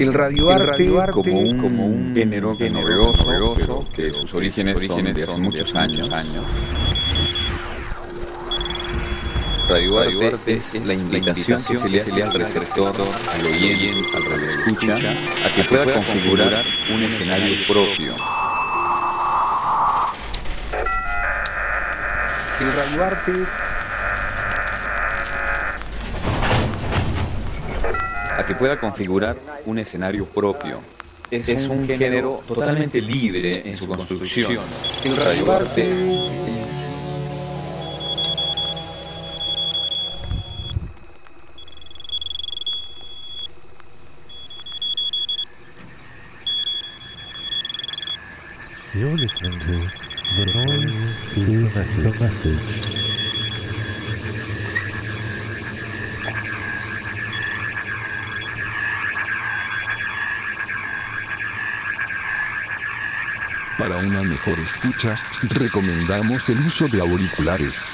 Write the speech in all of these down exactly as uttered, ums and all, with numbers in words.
El radioarte, como un, como un género novedoso, pero que sus orígenes, orígenes son de hace muchos años. años. Radioarte es la invitación que se le hace al receptor, al oyente, al radioescucha, a que pueda configurar un escenario propio. El radioarte a que pueda configurar un escenario propio. Es, es un, un género totalmente libre en su construcción. El radioarte es... You're listening to The Noise is the Message. Para una mejor escucha, recomendamos el uso de auriculares.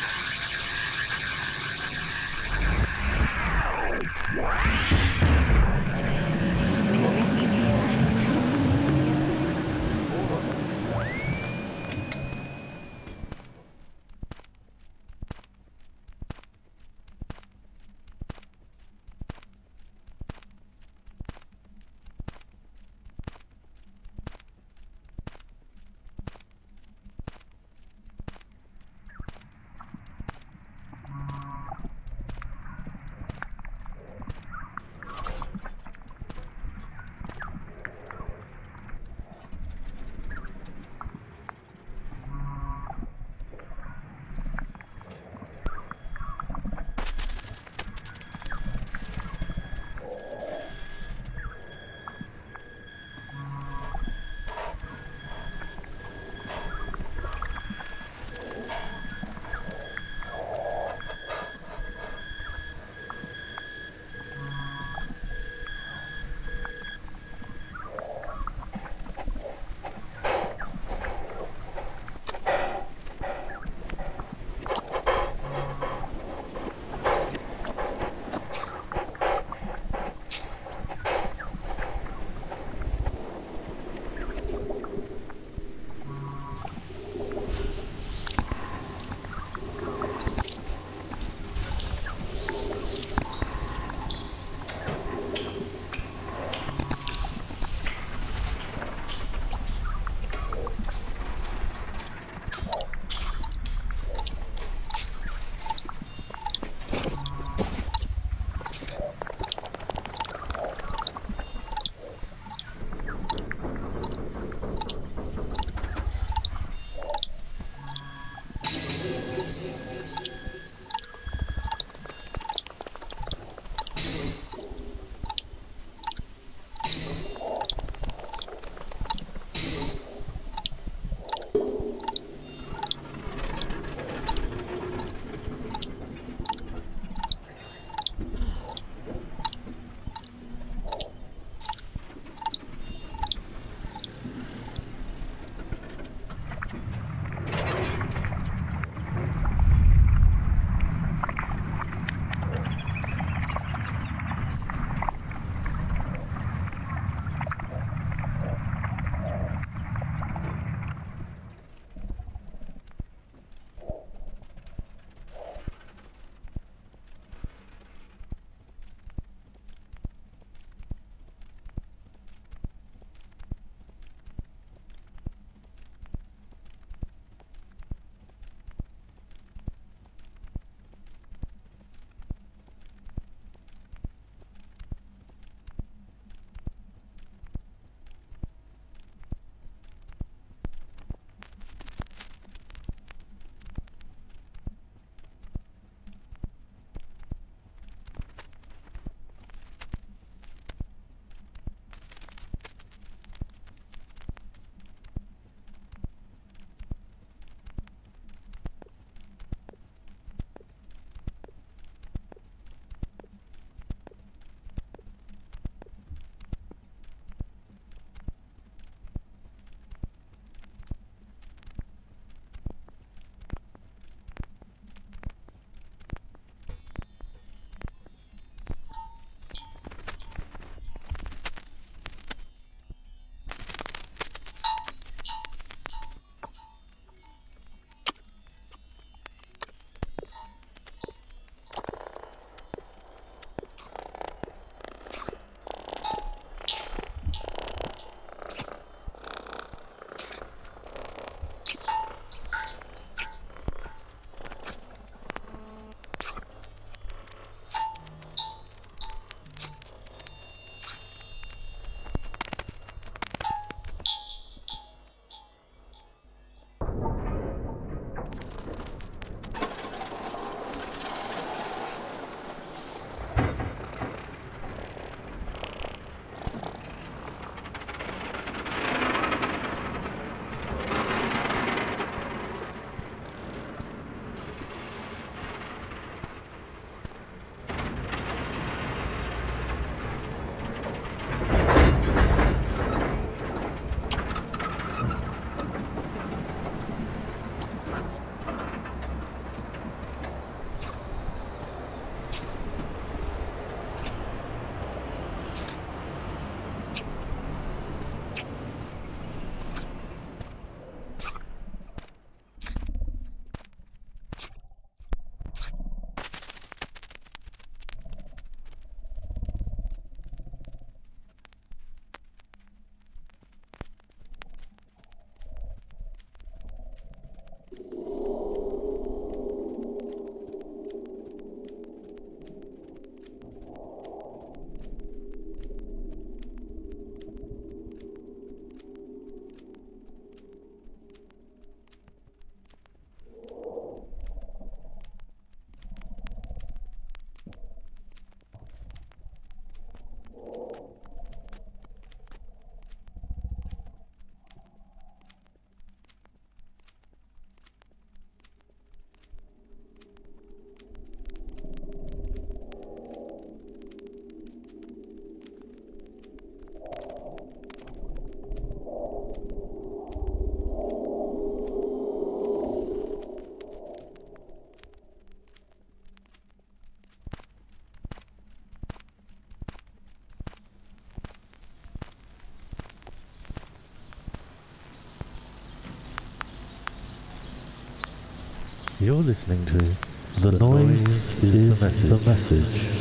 You're listening to The Noise is the Message. The message.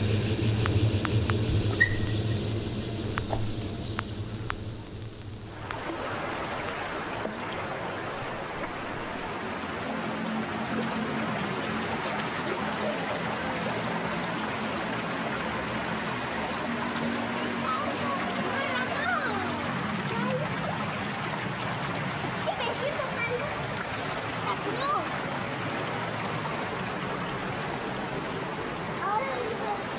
Ahora mismo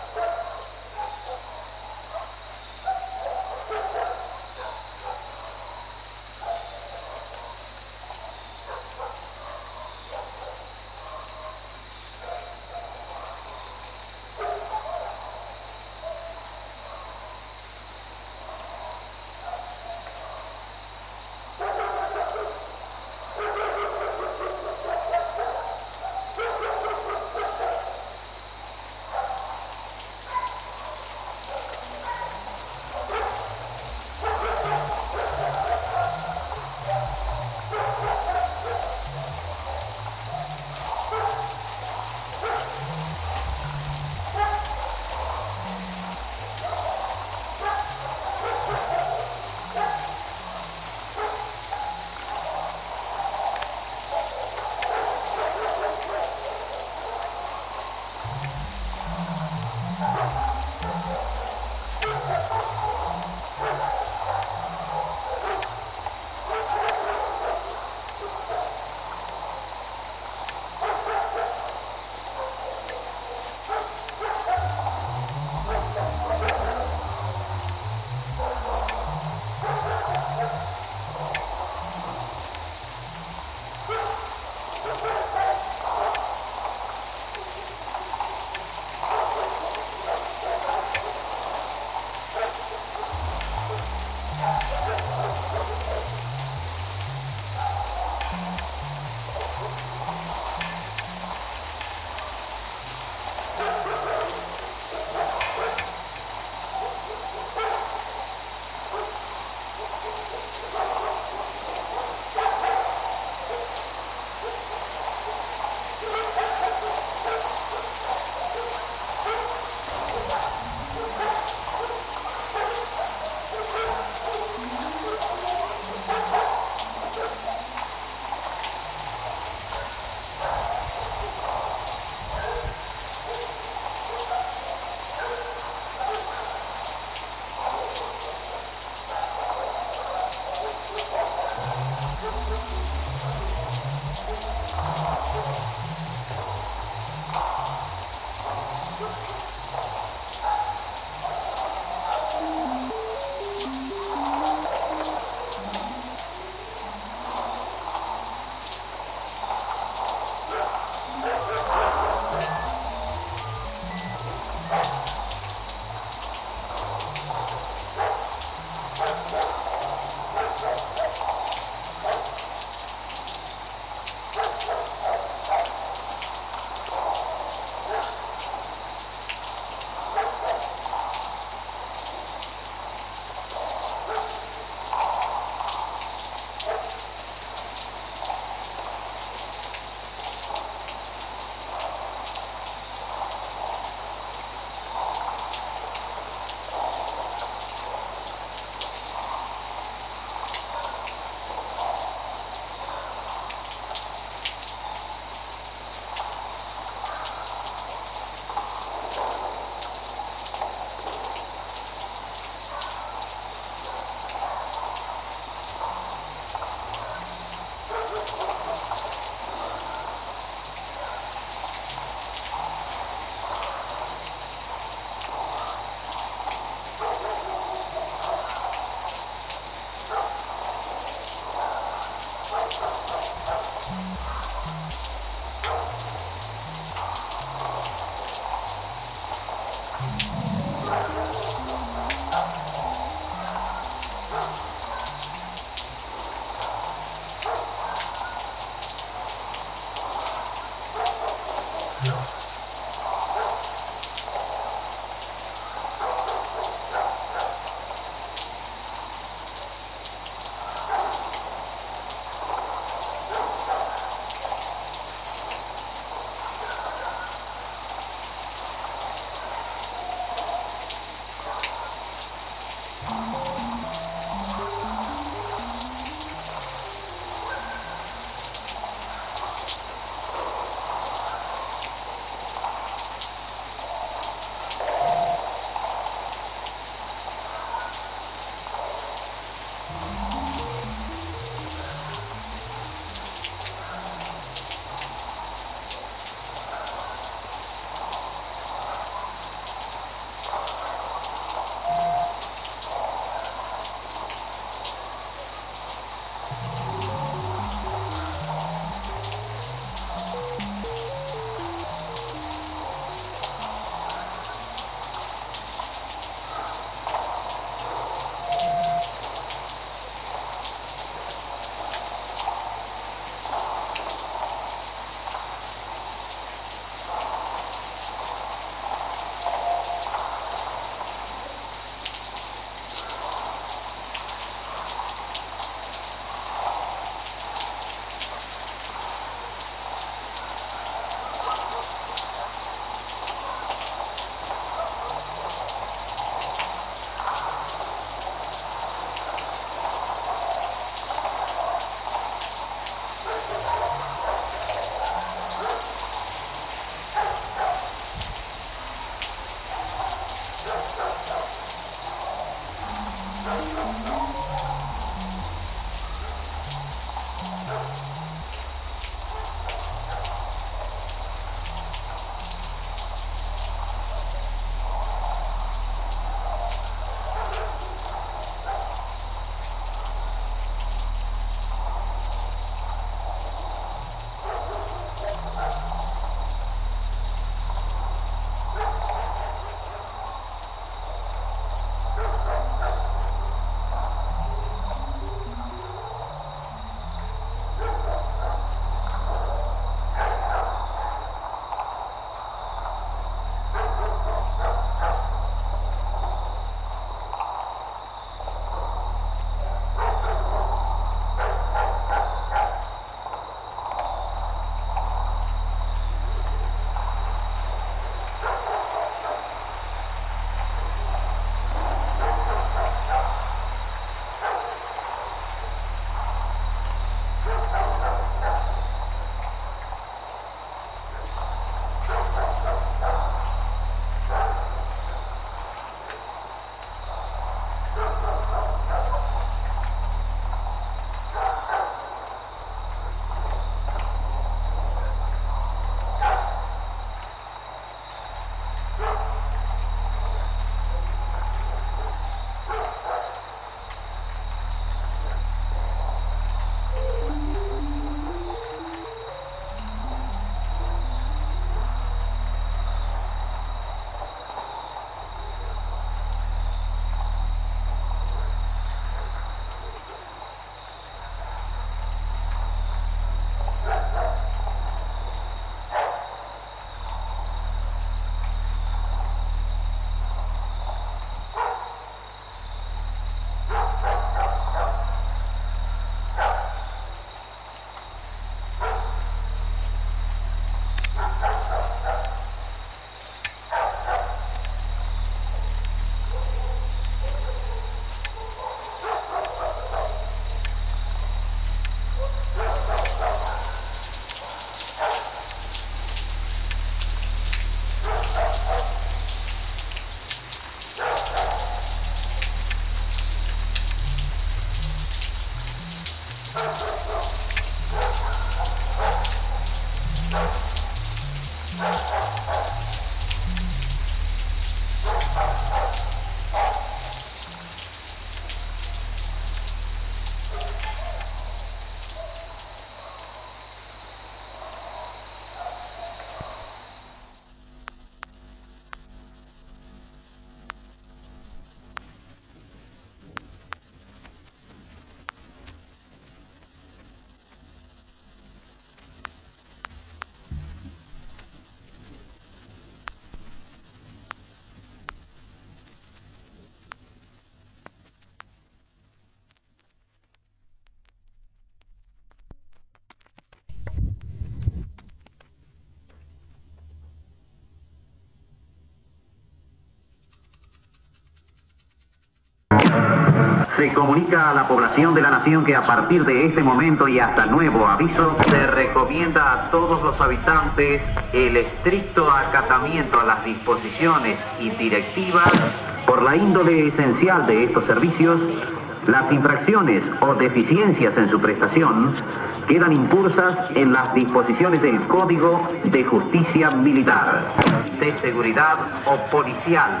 Se comunica a la población de la nación que a partir de este momento y hasta nuevo aviso, se recomienda a todos los habitantes el estricto acatamiento a las disposiciones y directivas. Por la índole esencial de estos servicios, las infracciones o deficiencias en su prestación quedan impulsas en las disposiciones del Código de Justicia Militar, de Seguridad o Policial,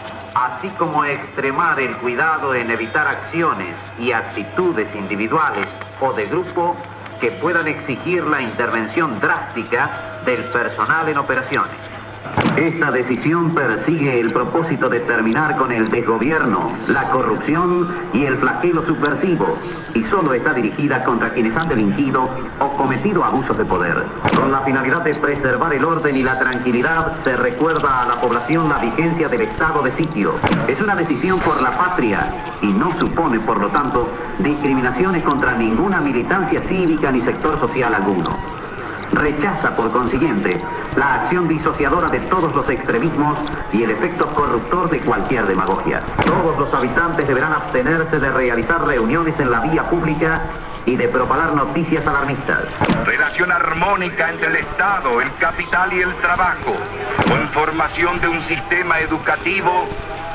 así como extremar el cuidado en evitar acciones y actitudes individuales o de grupo que puedan exigir la intervención drástica del personal en operaciones. Esta decisión persigue el propósito de terminar con el desgobierno, la corrupción y el flagelo subversivo, y solo está dirigida contra quienes han delinquido o cometido abusos de poder. Con la finalidad de preservar el orden y la tranquilidad, se recuerda a la población la vigencia del estado de sitio. Es una decisión por la patria y no supone, por lo tanto, discriminaciones contra ninguna militancia cívica ni sector social alguno. Rechaza, por consiguiente, la acción disociadora de todos los extremismos y el efecto corruptor de cualquier demagogia. Todos los habitantes deberán abstenerse de realizar reuniones en la vía pública y de propagar noticias alarmistas. Relación armónica entre el Estado, el capital y el trabajo, con formación de un sistema educativo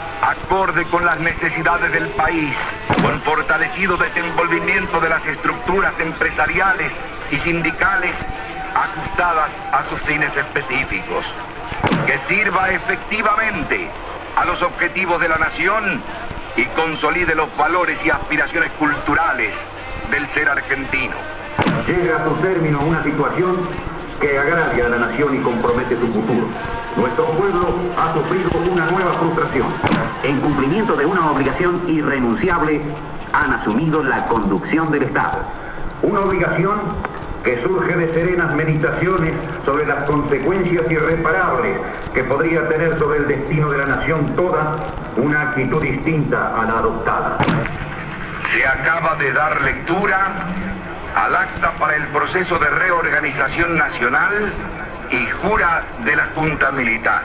acorde con las necesidades del país, con fortalecido desenvolvimiento de las estructuras empresariales y sindicales ajustadas a sus fines específicos, que sirva efectivamente a los objetivos de la nación y consolide los valores y aspiraciones culturales del ser argentino. Llega a su término una situación que agravia a la nación y compromete su futuro. Nuestro pueblo ha sufrido una nueva frustración. En cumplimiento de una obligación irrenunciable, han asumido la conducción del Estado. Una obligación que surge de serenas meditaciones sobre las consecuencias irreparables que podría tener sobre el destino de la nación toda una actitud distinta a la adoptada. Se acaba de dar lectura al acta para el proceso de reorganización nacional y jura de la Junta Militar.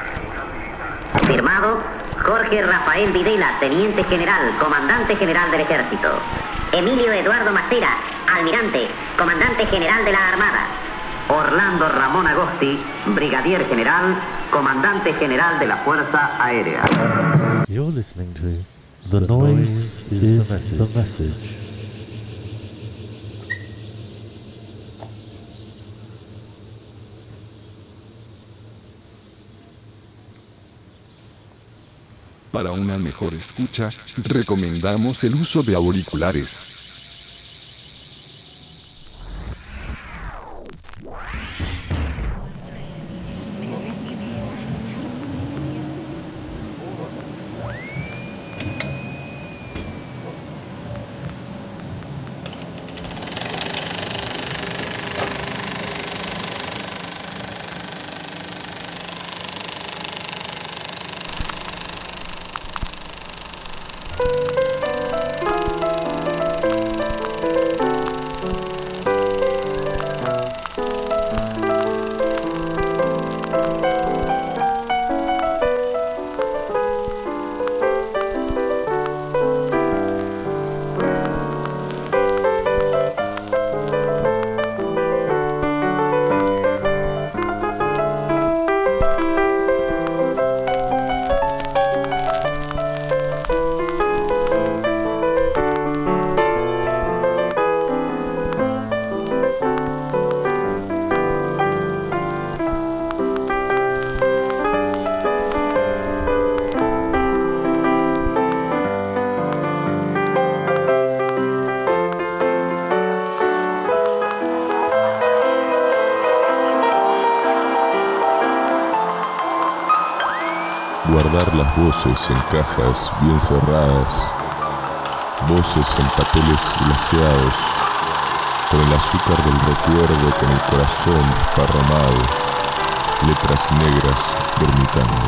Firmado Jorge Rafael Videla, Teniente General, Comandante General del Ejército. Emilio Eduardo Macera, Almirante, Comandante General de la Armada. Orlando Ramón Agosti, Brigadier General, Comandante General de la Fuerza Aérea. You're listening to The Noise is the Message. Para una mejor escucha, recomendamos el uso de auriculares. Guardar las voces en cajas bien cerradas, voces en papeles glaseados, con el azúcar del recuerdo, con el corazón desparramado, letras negras dormitando.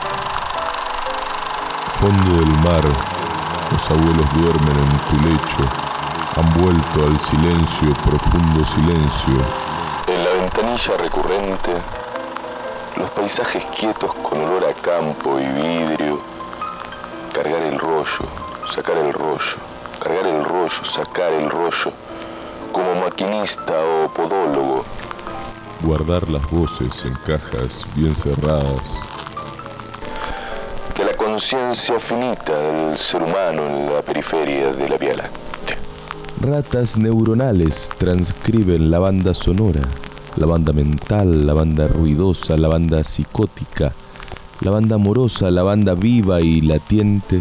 Fondo del mar, los abuelos duermen en tu lecho, han vuelto al silencio, profundo silencio. En la ventanilla recurrente, los paisajes quietos con olor a campo y vidrio, cargar el rollo, sacar el rollo, cargar el rollo, sacar el rollo, como maquinista o podólogo. Guardar las voces en cajas bien cerradas. Que la conciencia finita del ser humano en la periferia de la Vía Láctea. Ratas neuronales transcriben la banda sonora, la banda mental, la banda ruidosa, la banda psicótica, la banda amorosa, la banda viva y latiente.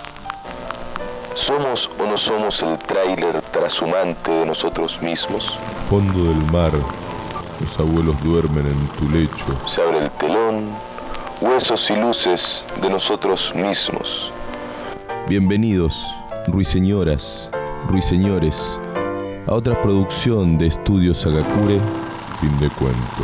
¿Somos o no somos el tráiler trashumante de nosotros mismos? Fondo del mar, los abuelos duermen en tu lecho. Se abre el telón, huesos y luces de nosotros mismos. Bienvenidos, ruiseñoras, ruiseñores, a otra producción de Estudios Hagakure, fin de cuento.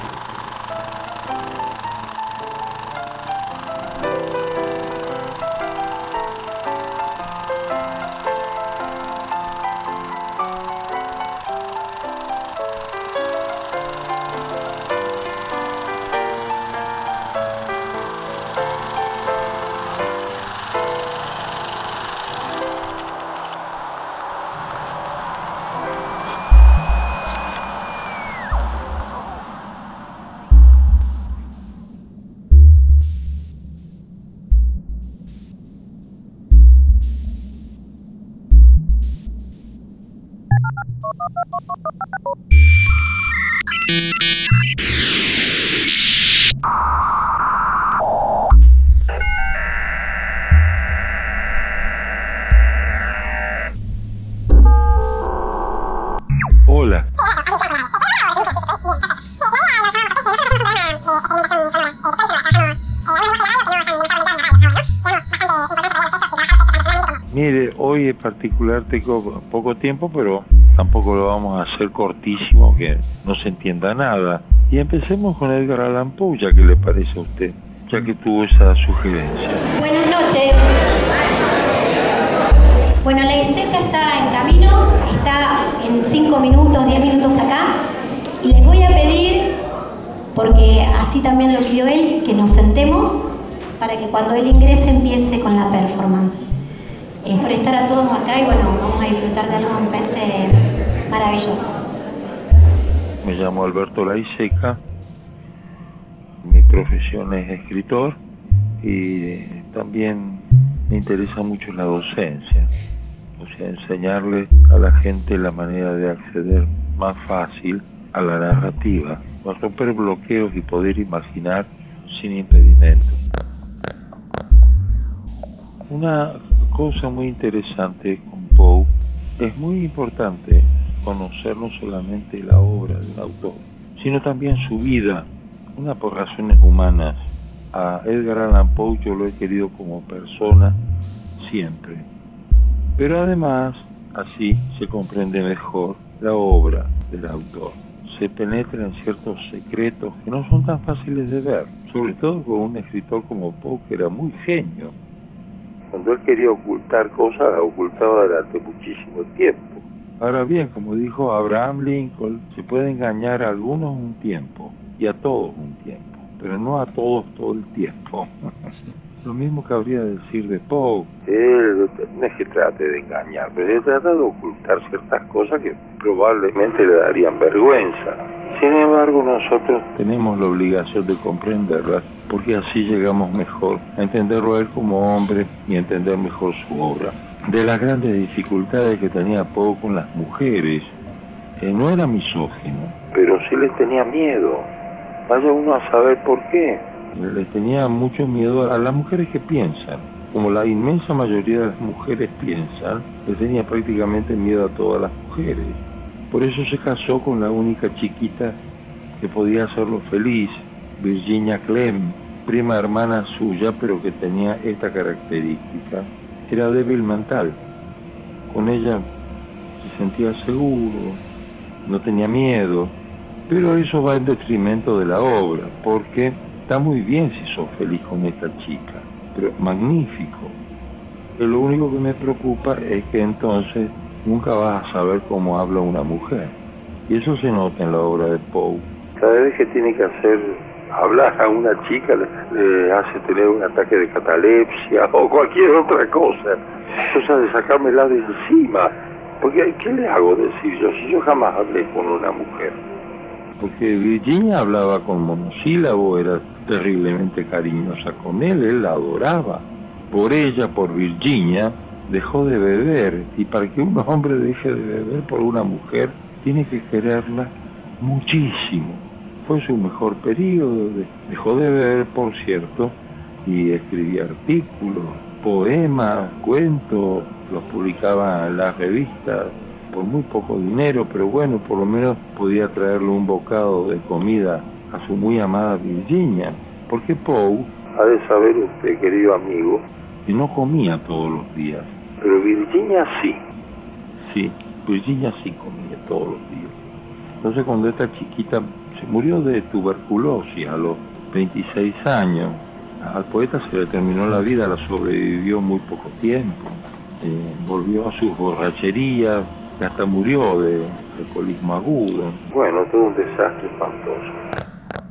Hola. Mire, hoy en particular tengo poco tiempo, pero tampoco lo vamos a hacer cortísimo, que no se entienda nada. Y empecemos con Edgar Allan Poe, ya que le parece a usted, ya que tuvo esa sugerencia. Buenas noches. Bueno, la ISECA está en camino, está en cinco minutos, diez minutos acá. Y les voy a pedir, porque así también lo pidió él, que nos sentemos para que cuando él ingrese empiece con la performance. Es por estar a todos acá y bueno, vamos a disfrutar de algo que me parece maravilloso. Me llamo Alberto Laiseca, mi profesión es escritor y también me interesa mucho la docencia, o sea, enseñarle a la gente la manera de acceder más fácil a la narrativa, a romper bloqueos y poder imaginar sin impedimentos. Una cosa muy interesante con Poe, es muy importante conocer no solamente la obra del autor, sino también su vida, una por razones humanas. A Edgar Allan Poe yo lo he querido como persona siempre, pero además así se comprende mejor la obra del autor, se penetra en ciertos secretos que no son tan fáciles de ver, sobre todo con un escritor como Poe, que era muy genio. Cuando él quería ocultar cosas, la ocultaba durante muchísimo tiempo. Ahora bien, como dijo Abraham Lincoln, se puede engañar a algunos un tiempo y a todos un tiempo, pero no a todos todo el tiempo. Lo mismo cabría decir de Poe. Él no es que trate de engañar, pero él trata de ocultar ciertas cosas que probablemente le darían vergüenza. Sin embargo, nosotros tenemos la obligación de comprenderlas, porque así llegamos mejor a entenderlo a él como hombre y a entender mejor su obra. De las grandes dificultades que tenía Poe con las mujeres, eh, no era misógino, pero sí les tenía miedo. Vaya uno a saber por qué. Les tenía mucho miedo a las mujeres que piensan. Como la inmensa mayoría de las mujeres piensan, les tenía prácticamente miedo a todas las mujeres. Por eso se casó con la única chiquita que podía hacerlo feliz, Virginia Clem, prima hermana suya, pero que tenía esta característica. Era débil mental. Con ella se sentía seguro, no tenía miedo, pero eso va en detrimento de la obra, porque está muy bien si sos feliz con esta chica, pero magnífico. Pero lo único que me preocupa es que entonces nunca vas a saber cómo habla una mujer. Y eso se nota en la obra de Poe. Cada vez que tiene que hacer hablar a una chica, le, le hace tener un ataque de catalepsia o cualquier otra cosa, cosa de sacármela de encima. Porque, ¿qué le hago decir yo si yo jamás hablé con una mujer? Porque Virginia hablaba con monosílabo, era terriblemente cariñosa con él, él la adoraba. Por ella, por Virginia, dejó de beber, y para que un hombre deje de beber por una mujer, tiene que quererla muchísimo. Fue su mejor periodo, dejó de beber, por cierto, y escribía artículos, poemas, cuentos, los publicaba en las revistas por muy poco dinero, pero bueno, por lo menos podía traerle un bocado de comida a su muy amada Virginia, porque Poe, ha de saber usted, querido amigo, que no comía todos los días, pero Virginia sí, sí, Virginia sí comía todos los días. Entonces cuando esta chiquita se murió de tuberculosis a los veintiséis años, al poeta se le terminó la vida, la sobrevivió muy poco tiempo, eh, volvió a sus borracherías, y hasta murió de alcoholismo agudo. Bueno, todo un desastre espantoso.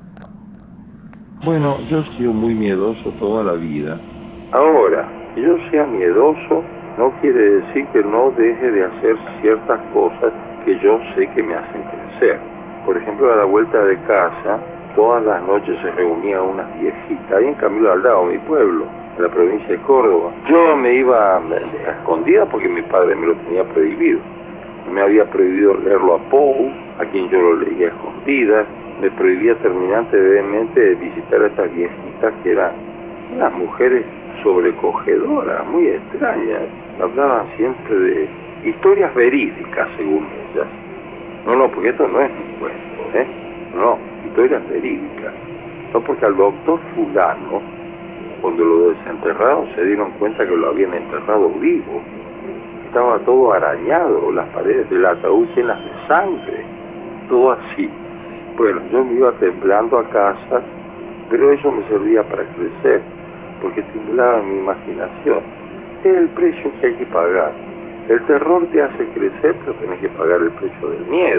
Bueno, yo he sido muy miedoso toda la vida. Ahora, que yo sea miedoso no quiere decir que no deje de hacer ciertas cosas que yo sé que me hacen crecer. Por ejemplo, a la vuelta de casa, todas las noches se reunían unas viejitas, ahí en Camilo Aldao, mi pueblo, en la provincia de Córdoba. Yo me iba a, a escondida porque mi padre me lo tenía prohibido. Me había prohibido leerlo a Poe, a quien yo lo leía a escondidas. Me prohibía terminantemente visitar a estas viejitas que eran unas mujeres sobrecogedoras, muy extrañas. Hablaban siempre de historias verídicas, según ellas. No, no, porque esto no es un cuento, ¿eh? No, historias verídicas. No, porque al doctor fulano, cuando lo desenterraron, se dieron cuenta que lo habían enterrado vivo. Estaba todo arañado, las paredes del ataúd llenas de sangre, todo así. Bueno, yo me iba temblando a casa, pero eso me servía para crecer, porque estimulaba mi imaginación. Es el precio que hay que pagar. El terror te hace crecer, pero tenés que pagar el precio del miedo.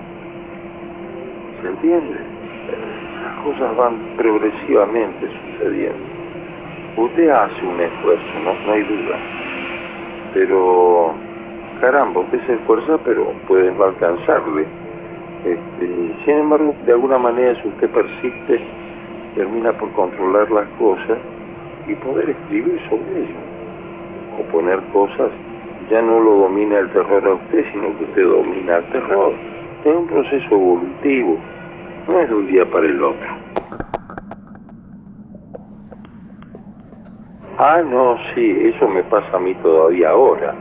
¿Se entiende? Las cosas van progresivamente sucediendo. Usted hace un esfuerzo, no, no hay duda. Pero, caramba, usted se esfuerza, pero puede no alcanzarle. Este, sin embargo, de alguna manera, si usted persiste, termina por controlar las cosas y poder escribir sobre ello. O poner cosas, ya no lo domina el terror a usted, sino que usted domina el terror. Es un proceso evolutivo, no es de un día para el otro. Ah, no, sí, eso me pasa a mí todavía ahora.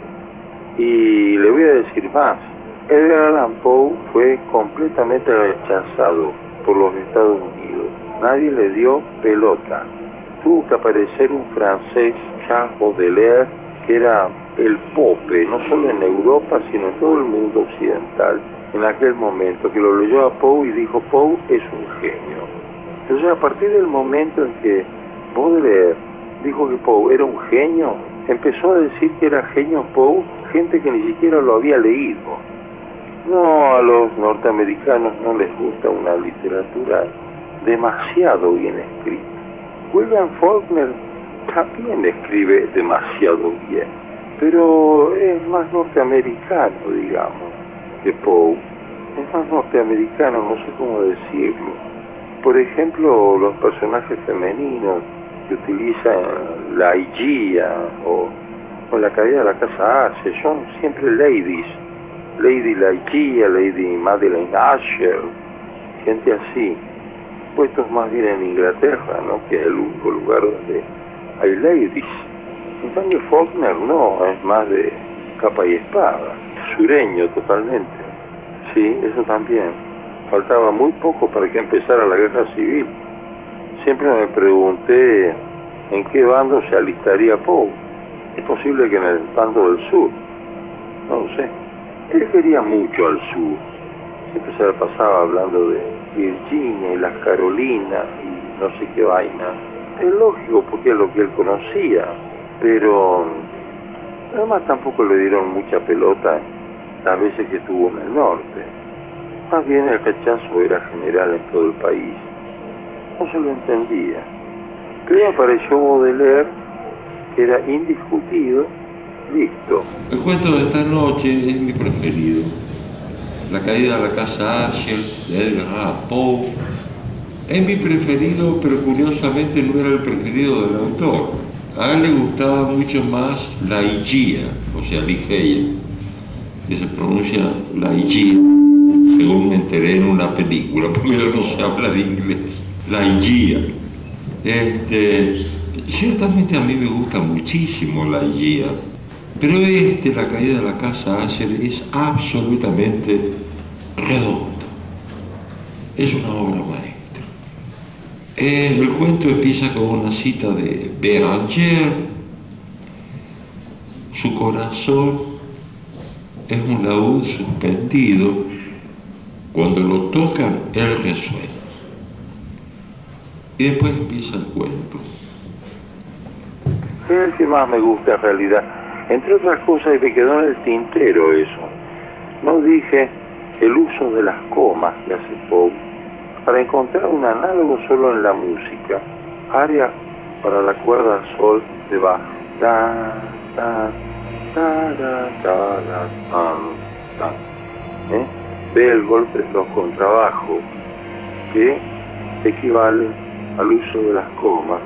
Y le voy a decir más. Edgar Allan Poe fue completamente rechazado por los Estados Unidos. Nadie le dio pelota. Tuvo que aparecer un francés, Charles Baudelaire, que era el pope, no solo en Europa, sino en todo el mundo occidental, en aquel momento, que lo leyó a Poe y dijo, Poe es un genio. Entonces, a partir del momento en que Baudelaire dijo que Poe era un genio, empezó a decir que era genio Poe gente que ni siquiera lo había leído. No, a los norteamericanos no les gusta una literatura demasiado bien escrita. William Faulkner también escribe demasiado bien, pero es más norteamericano, digamos, que Poe. Es más norteamericano, no sé cómo decirlo. Por ejemplo, los personajes femeninos que utilizan la Higia o, o la caída de la casa Ashe son siempre ladies. Lady Higia, Lady Madeleine Asher, gente así, puestos más bien en Inglaterra, ¿no? Que es el único lugar donde hay ladies. En cambio Faulkner no, es más de capa y espada, sureño totalmente. Sí, eso también. Faltaba muy poco para que empezara la guerra civil. Siempre me pregunté en qué bando se alistaría Poe. Es posible que en el bando del sur, no lo sé. Él quería mucho al sur. Siempre se la pasaba hablando de Virginia y las Carolinas y no sé qué vaina. Es lógico porque es lo que él conocía, pero además tampoco le dieron mucha pelota las veces que estuvo en el norte. Más bien el rechazo era general en todo el país. No se lo entendía. Luego apareció Baudelaire, que era indiscutido, listo. El cuento de esta noche es mi preferido. La caída de la casa Usher, de Edgar Allan Poe. Es mi preferido, pero curiosamente no era el preferido del autor. A él le gustaba mucho más la Higia, o sea, Ligeia, que se pronuncia la Higia, según me enteré en una película, porque yo no se habla de inglés. La Higia. Este, ciertamente a mí me gusta muchísimo la Higia, pero este, La caída de la casa Usher, es absolutamente redondo. Es una obra maestra. Eh, el cuento empieza con una cita de Béranger. Su corazón es un laúd suspendido. Cuando lo tocan, él resuena. Y después empieza el cuento. Es el que más me gusta en realidad. Entre otras cosas, y me quedó en el tintero eso. No dije el uso de las comas que hace Poe para encontrar un análogo solo en la música. Aria para la cuerda sol de Bach. Ta, ta, ta, ta, ta, ta, ta, ¿Eh? Ve el golpe de los contrabajos, que equivale al uso de las comas.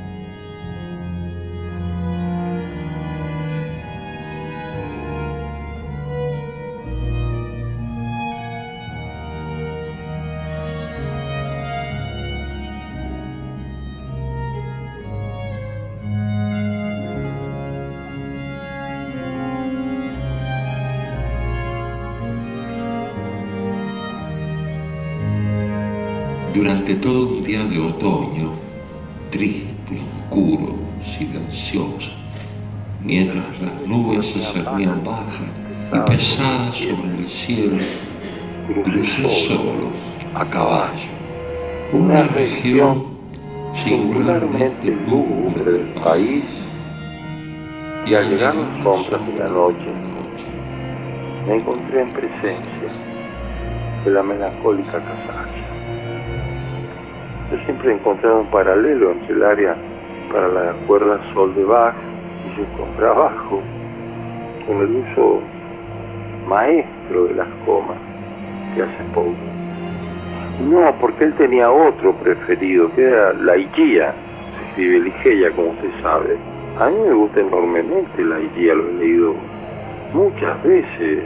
Durante todo un día de otoño, triste, oscuro, silencioso, mientras las nubes se cernían bajas y pesadas sobre el cielo, crucé solo, a caballo, una región singularmente lúgubre del país, y al llegar las sombras de la noche, me encontré en presencia de la melancólica casa Usher. Yo siempre he encontrado un paralelo entre el área para la cuerda sol de Bach y su contrabajo, con el uso maestro de las comas que hace Poe. No, porque él tenía otro preferido, que era la Higia, se escribe Ligeia, como usted sabe. A mí me gusta enormemente la Higia, lo he leído muchas veces.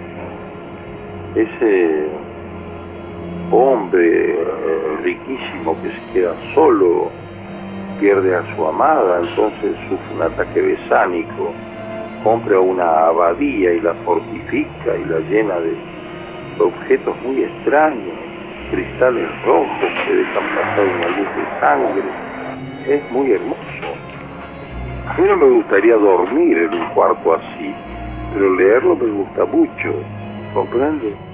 Ese hombre eh, riquísimo que se queda solo, pierde a su amada, entonces sufre un ataque besánico, compra una abadía y la fortifica y la llena de objetos muy extraños, cristales rojos que dejan pasar una luz de sangre. Es muy hermoso. A mí no me gustaría dormir en un cuarto así, pero leerlo me gusta mucho, ¿comprende?